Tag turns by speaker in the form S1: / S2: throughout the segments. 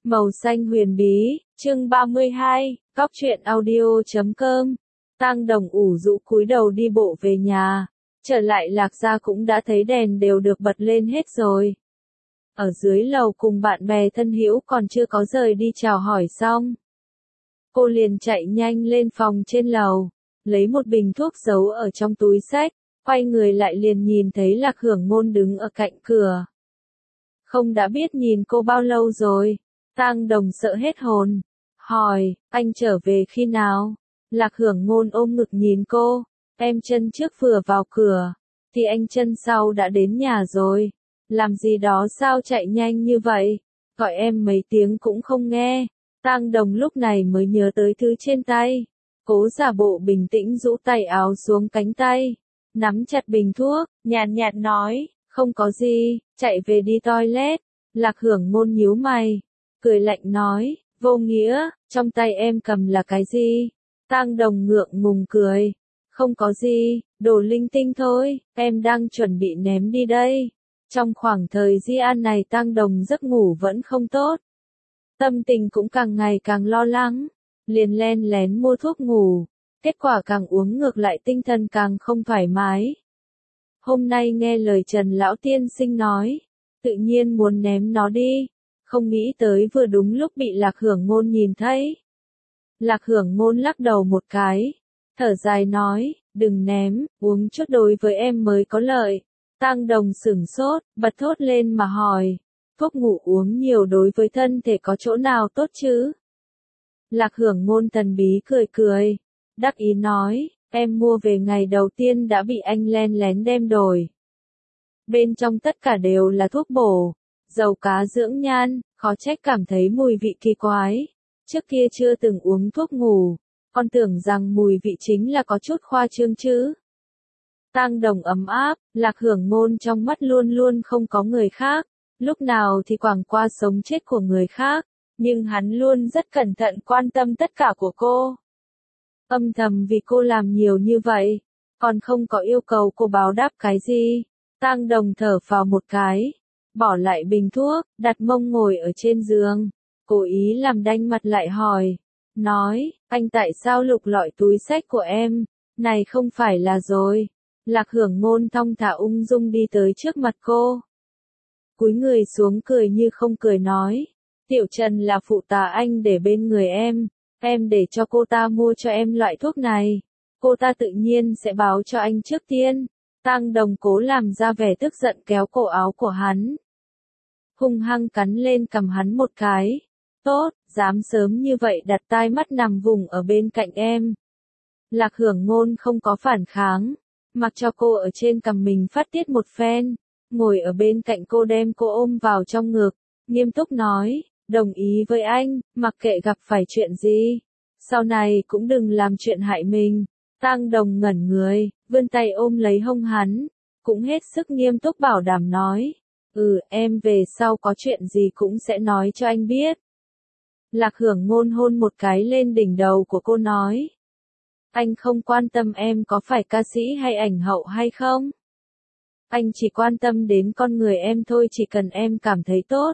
S1: Màu xanh huyền bí, chương 32, góc truyện audio.com. Tang Đồng ủ rũ cúi đầu đi bộ về nhà, trở lại Lạc Gia cũng đã thấy đèn đều được bật lên hết rồi. Ở dưới lầu cùng bạn bè thân hữu còn chưa có rời đi chào hỏi xong. Cô liền chạy nhanh lên phòng trên lầu, lấy một bình thuốc giấu ở trong túi xách, quay người lại liền nhìn thấy Lạc Hưởng Ngôn đứng ở cạnh cửa. Không đã biết nhìn cô bao lâu rồi. Tang Đồng sợ hết hồn, hỏi, anh trở về khi nào? Lạc Hưởng Ngôn ôm ngực nhìn cô, em chân trước vừa vào cửa, thì anh chân sau đã đến nhà rồi. Làm gì đó sao chạy nhanh như vậy? Gọi em mấy tiếng cũng không nghe. Tang Đồng lúc này mới nhớ tới thứ trên tay. Cố giả bộ bình tĩnh rũ tay áo xuống cánh tay, nắm chặt bình thuốc, nhàn nhạt nói, không có gì, chạy về đi toilet. Lạc Hưởng Ngôn nhíu mày, cười lạnh nói, vô nghĩa, trong tay em cầm là cái gì? Tang Đồng ngượng ngùng cười, không có gì, đồ linh tinh thôi, em đang chuẩn bị ném đi đây. Trong khoảng thời di an này Tang Đồng giấc ngủ vẫn không tốt. Tâm tình cũng càng ngày càng lo lắng, liền len lén mua thuốc ngủ, kết quả càng uống ngược lại tinh thần càng không thoải mái. Hôm nay nghe lời Trần Lão Tiên Sinh nói, tự nhiên muốn ném nó đi, không nghĩ tới vừa đúng lúc bị Lạc Hưởng Ngôn nhìn thấy. Lạc Hưởng Ngôn lắc đầu một cái, thở dài nói, đừng ném, uống chút đối với em mới có lợi. Tang Đồng sửng sốt, bật thốt lên mà hỏi, thuốc ngủ uống nhiều đối với thân thể có chỗ nào tốt chứ? Lạc Hưởng Ngôn thần bí cười cười, đắc ý nói, em mua về ngày đầu tiên đã bị anh len lén đem đổi. Bên trong tất cả đều là thuốc bổ, dầu cá dưỡng nhan, khó trách cảm thấy mùi vị kỳ quái. Trước kia chưa từng uống thuốc ngủ, còn tưởng rằng mùi vị chính là có chút khoa trương chứ. Tang Đồng ấm áp, Lạc Hưởng Ngôn trong mắt luôn luôn không có người khác, lúc nào thì quảng qua sống chết của người khác, nhưng hắn luôn rất cẩn thận quan tâm tất cả của cô. Âm thầm vì cô làm nhiều như vậy, còn không có yêu cầu cô báo đáp cái gì. Tang Đồng thở phào một cái, bỏ lại bình thuốc, đặt mông ngồi ở trên giường, cố ý làm đanh mặt lại hỏi, nói, anh tại sao lục lọi túi xách của em, này không phải là rồi. Lạc Hưởng Ngôn thong thả ung dung đi tới trước mặt cô, cúi người xuống cười như không cười nói, Tiểu Trần là phụ tá anh để bên người em để cho cô ta mua cho em loại thuốc này, cô ta tự nhiên sẽ báo cho anh trước tiên. Tang Đồng cố làm ra vẻ tức giận kéo cổ áo của hắn, hung hăng cắn lên cằm hắn một cái, tốt, dám sớm như vậy đặt tai mắt nằm vùng ở bên cạnh em. Lạc Hưởng Ngôn không có phản kháng, mặc cho cô ở trên cằm mình phát tiết một phen, ngồi ở bên cạnh cô đem cô ôm vào trong ngực, nghiêm túc nói, đồng ý với anh, mặc kệ gặp phải chuyện gì, sau này cũng đừng làm chuyện hại mình. Tang Đồng ngẩn người, vươn tay ôm lấy hông hắn, cũng hết sức nghiêm túc bảo đảm nói, em về sau có chuyện gì cũng sẽ nói cho anh biết. Lạc Hưởng Ngôn hôn một cái lên đỉnh đầu của cô nói, anh không quan tâm em có phải ca sĩ hay ảnh hậu hay không. Anh chỉ quan tâm đến con người em thôi, chỉ cần em cảm thấy tốt.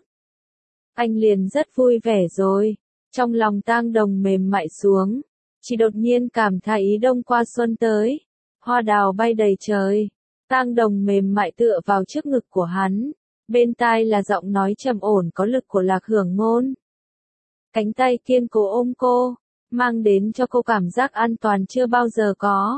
S1: Anh liền rất vui vẻ rồi. Trong lòng Tang Đồng mềm mại xuống, chỉ đột nhiên cảm thấy đông qua xuân tới, hoa đào bay đầy trời. Tang Đồng mềm mại tựa vào trước ngực của hắn, bên tai là giọng nói trầm ổn có lực của Lạc Hưởng Ngôn. Cánh tay kiên cố ôm cô, mang đến cho cô cảm giác an toàn chưa bao giờ có.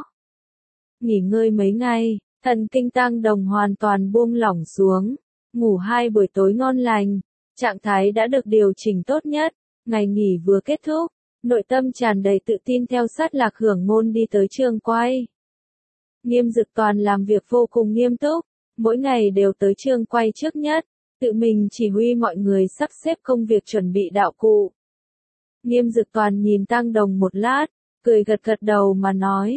S1: Nghỉ ngơi mấy ngày, thần kinh Tang Đồng hoàn toàn buông lỏng xuống, ngủ 2 buổi tối ngon lành, trạng thái đã được điều chỉnh tốt nhất. Ngày nghỉ vừa kết thúc, nội tâm tràn đầy tự tin theo sát Lạc Hưởng Ngôn đi tới trường quay. Nghiêm Dực Toàn làm việc vô cùng nghiêm túc, mỗi ngày đều tới trường quay trước nhất, tự mình chỉ huy mọi người sắp xếp công việc chuẩn bị đạo cụ. Nghiêm Dực Toàn nhìn Tang Đồng một lát, cười gật gật đầu mà nói,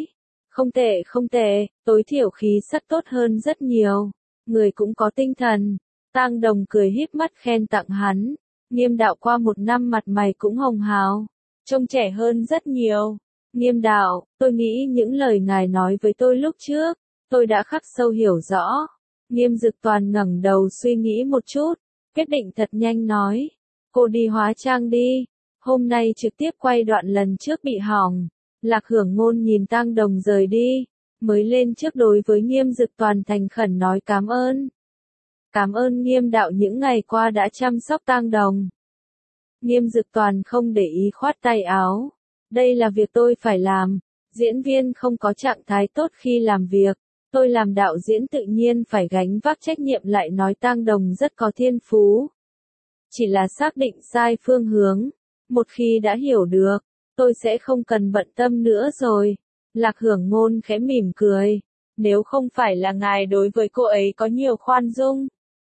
S1: không tệ, tối thiểu khí sắc tốt hơn rất nhiều, người cũng có tinh thần. Tang Đồng cười híp mắt khen tặng hắn, Nghiêm đạo qua 1 năm mặt mày cũng hồng hào, trông trẻ hơn rất nhiều. Nghiêm đạo, tôi nghĩ những lời ngài nói với tôi lúc trước, tôi đã khắc sâu hiểu rõ. Nghiêm Dực Toàn ngẩng đầu suy nghĩ một chút, quyết định thật nhanh nói, cô đi hóa trang đi. Hôm nay trực tiếp quay đoạn lần trước bị hỏng. Lạc Hưởng Ngôn nhìn Tang Đồng rời đi, mới lên trước đối với Nghiêm Dực Toàn thành khẩn nói cảm ơn. Cảm ơn Nghiêm đạo những ngày qua đã chăm sóc Tang Đồng. Nghiêm Dực Toàn không để ý khoát tay áo. Đây là việc tôi phải làm. Diễn viên không có trạng thái tốt khi làm việc. Tôi làm đạo diễn tự nhiên phải gánh vác trách nhiệm, lại nói Tang Đồng rất có thiên phú. Chỉ là xác định sai phương hướng. Một khi đã hiểu được, tôi sẽ không cần bận tâm nữa rồi. Lạc Hưởng Ngôn khẽ mỉm cười. Nếu không phải là ngài đối với cô ấy có nhiều khoan dung,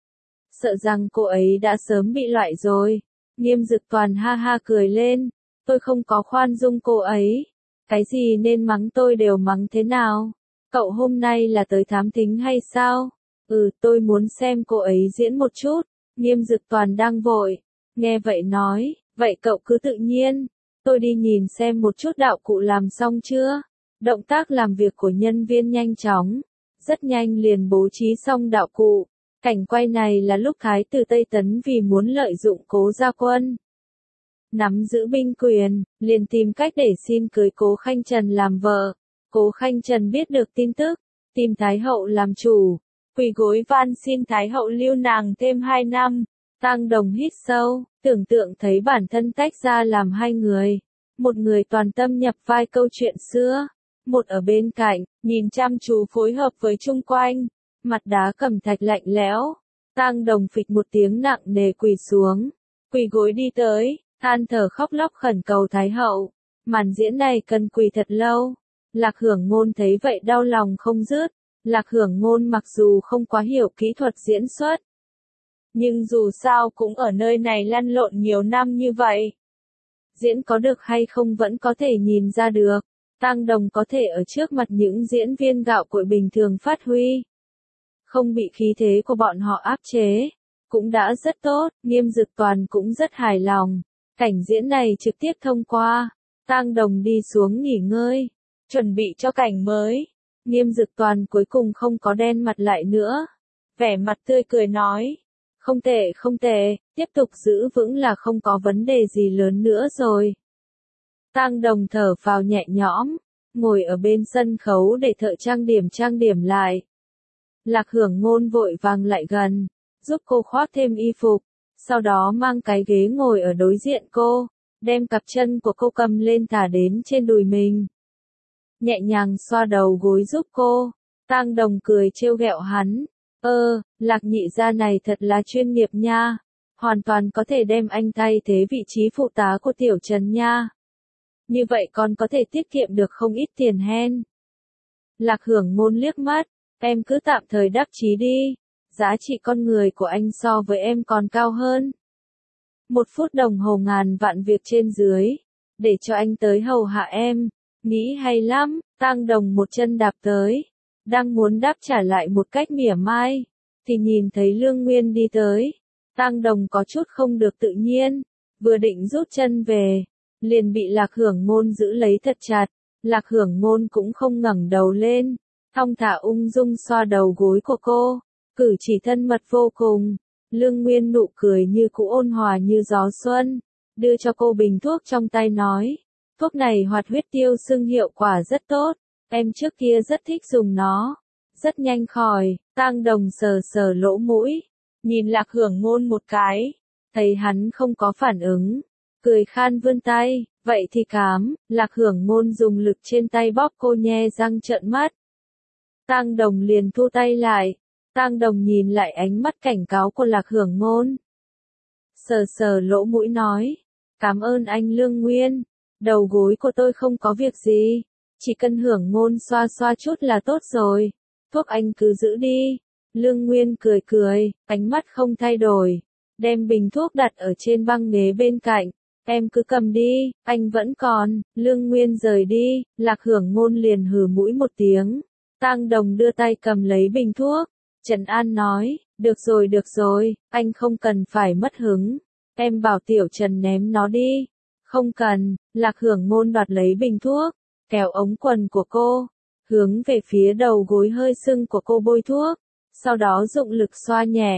S1: sợ rằng cô ấy đã sớm bị loại rồi. Nghiêm Dực Toàn ha ha cười lên. Tôi không có khoan dung cô ấy. Cái gì nên mắng tôi đều mắng thế nào? Cậu hôm nay là tới thám thính hay sao? Tôi muốn xem cô ấy diễn một chút. Nghiêm Dực Toàn đang vội. Nghe vậy nói, vậy cậu cứ tự nhiên. Tôi đi nhìn xem một chút đạo cụ làm xong chưa? Động tác làm việc của nhân viên nhanh chóng. Rất nhanh liền bố trí xong đạo cụ. Cảnh quay này là lúc Thái tử Tây Tấn vì muốn lợi dụng Cố Gia Quân nắm giữ binh quyền, liền tìm cách để xin cưới Cố Khanh Trần làm vợ. Cố Khanh Trần biết được tin tức, tìm Thái hậu làm chủ, quỳ gối van xin Thái hậu lưu nàng thêm 2 năm. Tang Đồng hít sâu, tưởng tượng thấy bản thân tách ra làm hai người. Một người toàn tâm nhập vai câu chuyện xưa, một ở bên cạnh, nhìn chăm chú phối hợp với chung quanh. Mặt đá cẩm thạch lạnh lẽo. Tang Đồng phịch một tiếng nặng nề quỳ xuống, quỳ gối đi tới, than thở khóc lóc khẩn cầu Thái hậu. Màn diễn này cần quỳ thật lâu. Lạc Hưởng Ngôn thấy vậy đau lòng không dứt. Lạc Hưởng Ngôn mặc dù không quá hiểu kỹ thuật diễn xuất, nhưng dù sao cũng ở nơi này lăn lộn nhiều năm như vậy. Diễn có được hay không vẫn có thể nhìn ra được. Tang Đồng có thể ở trước mặt những diễn viên gạo cội bình thường phát huy, không bị khí thế của bọn họ áp chế, cũng đã rất tốt. Nghiêm Dực Toàn cũng rất hài lòng. Cảnh diễn này trực tiếp thông qua. Tang Đồng đi xuống nghỉ ngơi, chuẩn bị cho cảnh mới. Nghiêm Dực Toàn cuối cùng không có đen mặt lại nữa. Vẻ mặt tươi cười nói. Không tệ không tệ, tiếp tục giữ vững là không có vấn đề gì lớn nữa rồi. Tang Đồng thở phào nhẹ nhõm, ngồi ở bên sân khấu để thợ trang điểm lại. Lạc Hưởng Ngôn vội vàng lại gần, giúp cô khoác thêm y phục, sau đó mang cái ghế ngồi ở đối diện cô, đem cặp chân của cô cầm lên thả đến trên đùi mình. Nhẹ nhàng xoa đầu gối giúp cô. Tang Đồng cười trêu ghẹo hắn. Lạc nhị gia này thật là chuyên nghiệp nha. Hoàn toàn có thể đem anh thay thế vị trí phụ tá của Tiểu Trần nha. Như vậy còn có thể tiết kiệm được không ít tiền hen. Lạc Hưởng Ngôn liếc mắt. Em cứ tạm thời đắc chí đi. Giá trị con người của anh so với em còn cao hơn. 1 phút đồng hồ ngàn vạn việc trên dưới. Để cho anh tới hầu hạ em. Nghĩ hay lắm. Tang Đồng một chân đạp tới. Đang muốn đáp trả lại một cách mỉa mai, thì nhìn thấy Lương Nguyên đi tới. Tang Đồng có chút không được tự nhiên, vừa định rút chân về, liền bị Lạc Hưởng Ngôn giữ lấy thật chặt. Lạc Hưởng Ngôn cũng không ngẩng đầu lên, thong thả ung dung xoa đầu gối của cô, cử chỉ thân mật vô cùng. Lương Nguyên nụ cười như cũ ôn hòa như gió xuân, đưa cho cô bình thuốc trong tay nói, thuốc này hoạt huyết tiêu sưng hiệu quả rất tốt. Em trước kia rất thích dùng nó. Rất nhanh khỏi. Tang Đồng sờ sờ lỗ mũi. Nhìn Lạc Hưởng Ngôn một cái. Thấy hắn không có phản ứng. Cười khan vươn tay. Vậy thì cám. Lạc Hưởng Ngôn dùng lực trên tay bóp cô nhe răng trợn mắt. Tang Đồng liền thu tay lại. Tang Đồng nhìn lại ánh mắt cảnh cáo của Lạc Hưởng Ngôn. Sờ sờ lỗ mũi nói. Cảm ơn anh Lương Nguyên. Đầu gối của tôi không có việc gì. Chỉ cần Hưởng Ngôn xoa xoa chút là tốt rồi. Thuốc anh cứ giữ đi. Lương Nguyên cười cười, ánh mắt không thay đổi. Đem bình thuốc đặt ở trên băng ghế bên cạnh. Em cứ cầm đi, anh vẫn còn. Lương Nguyên rời đi, Lạc Hưởng Ngôn liền hừ mũi một tiếng. Tang Đồng đưa tay cầm lấy bình thuốc. Trần An nói, được rồi, anh không cần phải mất hứng. Em bảo Tiểu Trần ném nó đi. Không cần. Lạc Hưởng Ngôn đoạt lấy bình thuốc, kéo ống quần của cô, hướng về phía đầu gối hơi sưng của cô bôi thuốc, sau đó dụng lực xoa nhẹ,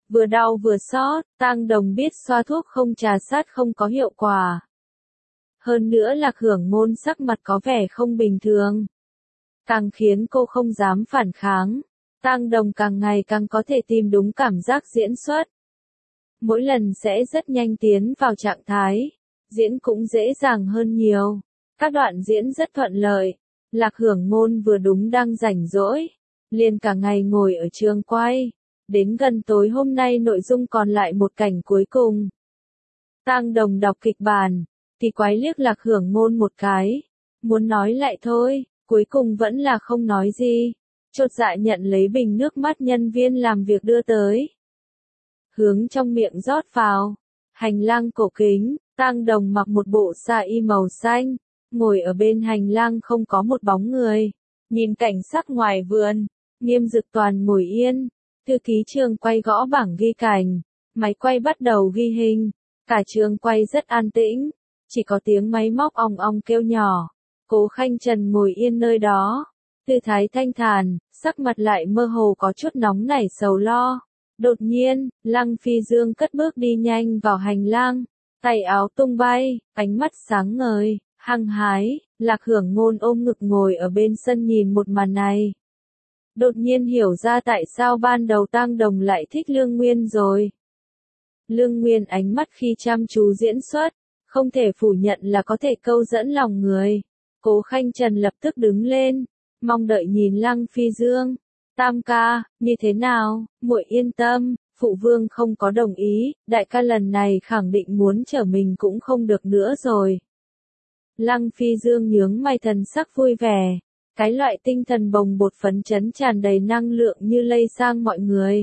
S1: Vừa đau vừa xót, Tang Đồng biết xoa thuốc không trà sát không có hiệu quả. Hơn nữa Lạc Hưởng Ngôn sắc mặt có vẻ không bình thường, càng khiến cô không dám phản kháng. Tang Đồng càng ngày càng có thể tìm đúng cảm giác diễn xuất. Mỗi lần sẽ rất nhanh tiến vào trạng thái, diễn cũng dễ dàng hơn nhiều. Các đoạn diễn rất thuận lợi. Lạc Hưởng Ngôn vừa đúng đang rảnh rỗi, liền cả ngày ngồi ở trường quay. Đến gần tối hôm nay nội dung còn lại một cảnh cuối cùng. Tang Đồng đọc kịch bản, thì quái liếc Lạc Hưởng Ngôn một cái, muốn nói lại thôi, cuối cùng vẫn là không nói gì. Chột dạ nhận lấy bình nước mắt nhân viên làm việc đưa tới, hướng trong miệng rót vào. Hành lang cổ kính, Tang Đồng mặc một bộ sa y màu xanh, ngồi ở bên hành lang không có một bóng người, nhìn cảnh sắc ngoài vườn. Nghiêm Dực Toàn ngồi yên, thư ký trường quay gõ bảng ghi cảnh, máy quay bắt đầu ghi hình, cả trường quay rất an tĩnh, chỉ có tiếng máy móc ong ong kêu nhỏ. Cố Khanh Trần ngồi yên nơi đó, tư thái thanh thản, sắc mặt lại mơ hồ có chút nóng nảy sầu lo. Đột nhiên, Lăng Phi Dương cất bước đi nhanh vào hành lang, tay áo tung bay, ánh mắt sáng ngời, hăng hái. Lạc Hưởng Ngôn ôm ngực ngồi ở bên sân nhìn một màn này. Đột nhiên hiểu ra tại sao ban đầu Tang Đồng lại thích Lương Nguyên rồi. Lương Nguyên ánh mắt khi chăm chú diễn xuất, không thể phủ nhận là có thể câu dẫn lòng người. Cố Khanh Trần lập tức đứng lên, mong đợi nhìn Lăng Phi Dương. Tam ca, như thế nào, muội yên tâm, phụ vương không có đồng ý, đại ca lần này khẳng định muốn trở mình cũng không được nữa rồi. Lăng Phi Dương nhướng mày thần sắc vui vẻ, cái loại tinh thần bồng bột phấn chấn tràn đầy năng lượng như lây sang mọi người.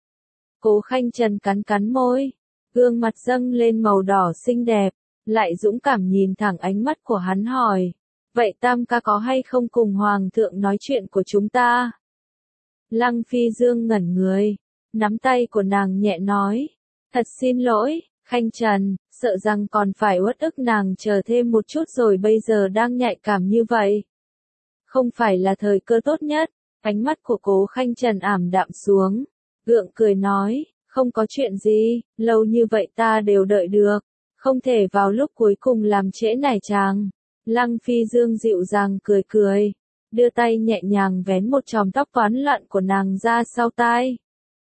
S1: Cố Khanh Trần cắn cắn môi, gương mặt dâng lên màu đỏ xinh đẹp, lại dũng cảm nhìn thẳng ánh mắt của hắn hỏi, vậy Tam ca có hay không cùng Hoàng thượng nói chuyện của chúng ta? Lăng Phi Dương ngẩn người, nắm tay của nàng nhẹ nói, thật xin lỗi, Khanh Trần, sợ rằng còn phải uất ức nàng chờ thêm một chút rồi bây giờ đang nhạy cảm như vậy. Không phải là thời cơ tốt nhất. Ánh mắt của Cố Khanh Trần ảm đạm xuống, gượng cười nói, không có chuyện gì, lâu như vậy ta đều đợi được, không thể vào lúc cuối cùng làm trễ nải chàng. Lăng Phi Dương dịu dàng cười cười, đưa tay nhẹ nhàng vén một chòm tóc toán loạn của nàng ra sau tai.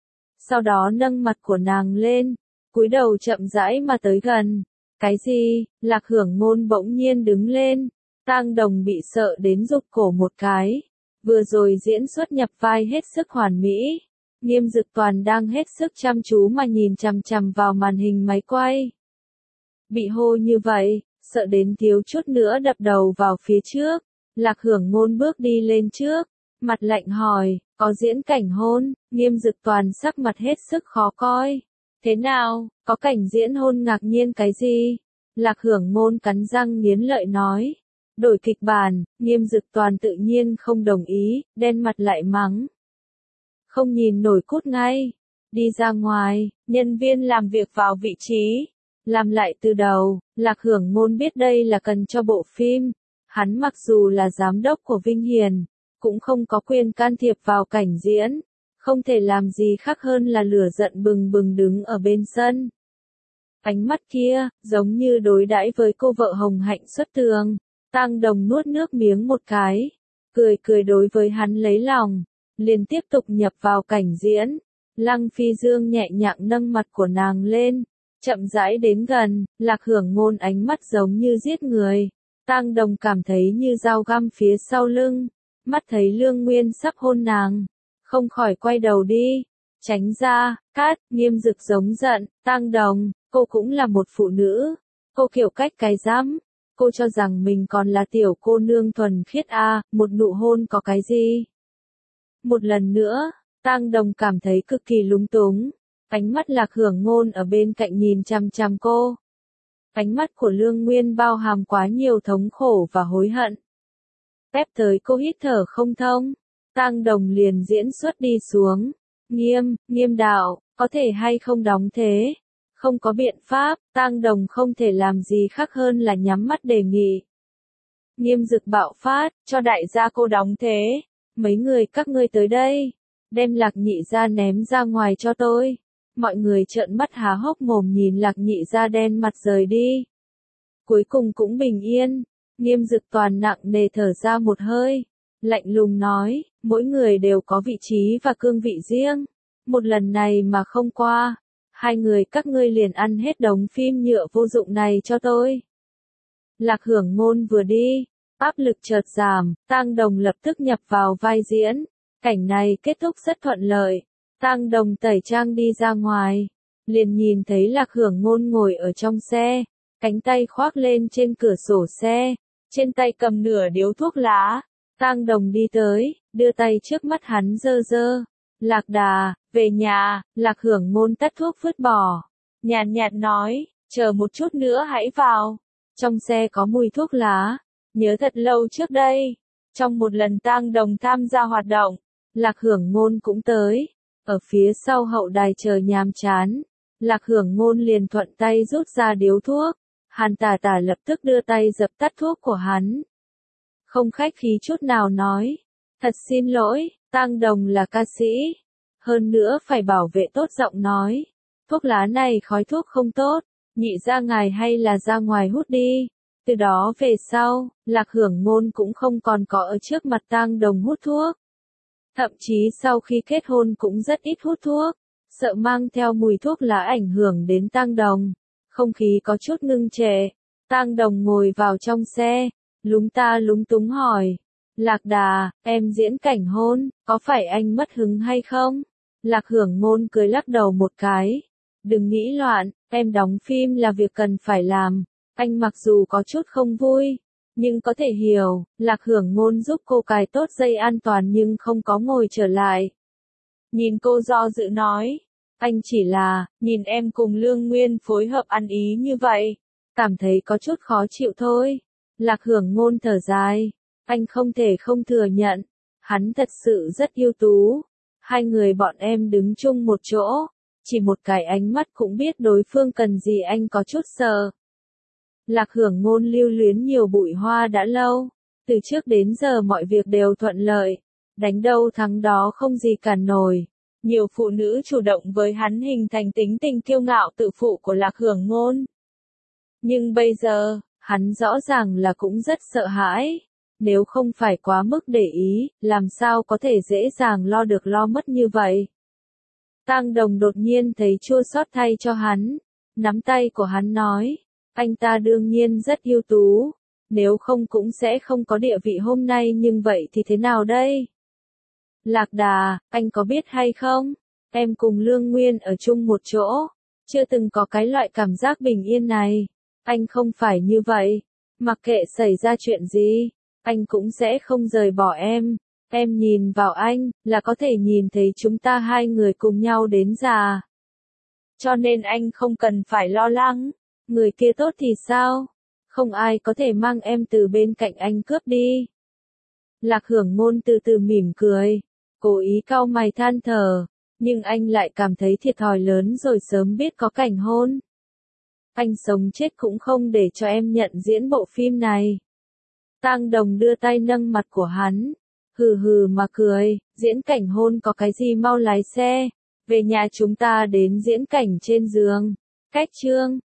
S1: Sau đó nâng mặt của nàng lên, cúi đầu chậm rãi mà tới gần. Cái gì? Lạc Hưởng Ngôn bỗng nhiên đứng lên. Tang Đồng bị sợ đến rụt cổ một cái. Vừa rồi diễn xuất nhập vai hết sức hoàn mỹ. Nghiêm Dực Toàn đang hết sức chăm chú mà nhìn chằm chằm vào màn hình máy quay. Bị hô như vậy, sợ đến thiếu chút nữa đập đầu vào phía trước. Lạc Hưởng Ngôn bước đi lên trước, mặt lạnh hỏi, có diễn cảnh hôn? Nghiêm Dực Toàn sắc mặt hết sức khó coi. Thế nào, có cảnh diễn hôn ngạc nhiên cái gì? Lạc Hưởng Ngôn cắn răng nghiến lợi nói. Đổi kịch bản, Nghiêm Dực Toàn tự nhiên không đồng ý, đen mặt lại mắng. Không nhìn nổi cút ngay. Đi ra ngoài, nhân viên làm việc vào vị trí. Làm lại từ đầu, Lạc Hưởng Ngôn biết đây là cần cho bộ phim. Hắn mặc dù là giám đốc của Vinh Hiền, cũng không có quyền can thiệp vào cảnh diễn. Không thể làm gì khác hơn là lửa giận bừng bừng đứng ở bên sân. Ánh mắt kia, giống như đối đãi với cô vợ hồng hạnh xuất tường. Tang Đồng nuốt nước miếng một cái, cười cười đối với hắn lấy lòng, liền tiếp tục nhập vào cảnh diễn. Lăng Phi Dương nhẹ nhàng nâng mặt của nàng lên, chậm rãi đến gần. Lạc Hưởng Ngôn ánh mắt giống như giết người. Tang Đồng cảm thấy như dao găm phía sau lưng, mắt thấy Lương Nguyên sắp hôn nàng, không khỏi quay đầu đi, tránh ra. Cát. Nghiêm Dực giống giận, Tang Đồng, cô cũng là một phụ nữ, cô kiểu cách cái rắm, cô cho rằng mình còn là tiểu cô nương thuần khiết à, một nụ hôn có cái gì? Một lần nữa, Tang Đồng cảm thấy cực kỳ lúng túng, ánh mắt Lạc Hưởng Ngôn ở bên cạnh nhìn chằm chằm cô. Ánh mắt của Lương Nguyên bao hàm quá nhiều thống khổ và hối hận. Ép tới cô hít thở không thông, Tang Đồng liền diễn xuất đi xuống. Nghiêm đạo, có thể hay không đóng thế? Không có biện pháp, Tang Đồng không thể làm gì khác hơn là nhắm mắt đề nghị. Nghiêm Dực bạo phát, cho đại gia cô đóng thế. Mấy người các ngươi tới đây, đem Lạc Nhị gia ném ra ngoài cho tôi. mọi người trợn mắt há hốc mồm nhìn Lạc Nhị ra đen mặt rời đi. Cuối cùng cũng bình yên, Nghiêm Dực Toàn nặng nề thở ra một hơi, lạnh lùng nói, mỗi người đều có vị trí và cương vị riêng, một lần này mà không qua, hai người các ngươi liền ăn hết đống phim nhựa vô dụng này cho tôi. Lạc Hưởng Ngôn vừa đi, áp lực chợt giảm, Tang Đồng lập tức nhập vào vai diễn, cảnh này kết thúc rất thuận lợi, Tang Đồng tẩy trang đi ra ngoài, liền nhìn thấy Lạc Hưởng Ngôn ngồi ở trong xe, cánh tay khoác lên trên cửa sổ xe, trên tay cầm nửa điếu thuốc lá. Tang Đồng đi tới, đưa tay trước mắt hắn dơ dơ. Lạc Đà, về nhà, Lạc Hưởng Ngôn tắt thuốc vứt bỏ. Nhàn nhạt nói, chờ một chút nữa hãy vào. Trong xe có mùi thuốc lá. Nhớ thật lâu trước đây, trong một lần Tang Đồng tham gia hoạt động, Lạc Hưởng Ngôn cũng tới. Ở phía sau hậu đài chờ nhàm chán, Lạc Hưởng Ngôn liền thuận tay rút ra điếu thuốc. Hàn Tả Tả lập tức đưa tay dập tắt thuốc của hắn. Không khách khí chút nào nói, thật xin lỗi, Tang Đồng là ca sĩ, hơn nữa phải bảo vệ tốt giọng nói, thuốc lá này khói thuốc không tốt, Nhị ra ngài hay là ra ngoài hút đi. Từ đó về sau, Lạc Hưởng Ngôn cũng không còn có ở trước mặt Tang Đồng hút thuốc. Thậm chí sau khi kết hôn cũng rất ít hút thuốc, sợ mang theo mùi thuốc lá ảnh hưởng đến Tang Đồng. Không khí có chút ngưng trệ, Tang Đồng ngồi vào trong xe, lúng ta lúng túng hỏi, Lạc Đà, em diễn cảnh hôn, có phải anh mất hứng hay không? Lạc Hưởng Ngôn cười lắc đầu một cái, đừng nghĩ loạn, em đóng phim là việc cần phải làm, anh mặc dù có chút không vui, nhưng có thể hiểu. Lạc Hưởng Ngôn giúp cô cài tốt dây an toàn nhưng không có ngồi trở lại. Nhìn cô do dự nói, anh chỉ là, nhìn em cùng Lương Nguyên phối hợp ăn ý như vậy, cảm thấy có chút khó chịu thôi. Lạc Hưởng Ngôn thở dài, anh không thể không thừa nhận, hắn thật sự rất ưu tú. Hai người bọn em đứng chung một chỗ, chỉ một cái ánh mắt cũng biết đối phương cần gì, anh có chút sợ. Lạc Hưởng Ngôn lưu luyến nhiều bụi hoa đã lâu, từ trước đến giờ mọi việc đều thuận lợi, đánh đâu thắng đó không gì cản nổi. Nhiều phụ nữ chủ động với hắn hình thành tính tình kiêu ngạo tự phụ của Lạc Hưởng Ngôn. Nhưng bây giờ, hắn rõ ràng là cũng rất sợ hãi. Nếu không phải quá mức để ý, làm sao có thể dễ dàng lo được lo mất như vậy. Tang Đồng đột nhiên thấy chua xót thay cho hắn, nắm tay của hắn nói, anh ta đương nhiên rất ưu tú, nếu không cũng sẽ không có địa vị hôm nay, nhưng vậy thì thế nào đây? Lạc Đà, anh có biết hay không, em cùng Lương Nguyên ở chung một chỗ, chưa từng có cái loại cảm giác bình yên này. Anh không phải như vậy, mặc kệ xảy ra chuyện gì, anh cũng sẽ không rời bỏ em. Em nhìn vào anh, là có thể nhìn thấy chúng ta hai người cùng nhau đến già. Cho nên anh không cần phải lo lắng, người kia tốt thì sao? Không ai có thể mang em từ bên cạnh anh cướp đi. Lạc Hưởng Ngôn từ từ mỉm cười, cố ý cau mày than thở, nhưng anh lại cảm thấy thiệt thòi lớn rồi, sớm biết có cảnh hôn. Anh sống chết cũng không để cho em nhận diễn bộ phim này. Tang Đồng đưa tay nâng mặt của hắn, hừ hừ mà cười, diễn cảnh hôn có cái gì, mau lái xe, về nhà chúng ta đến diễn cảnh trên giường. Cách chương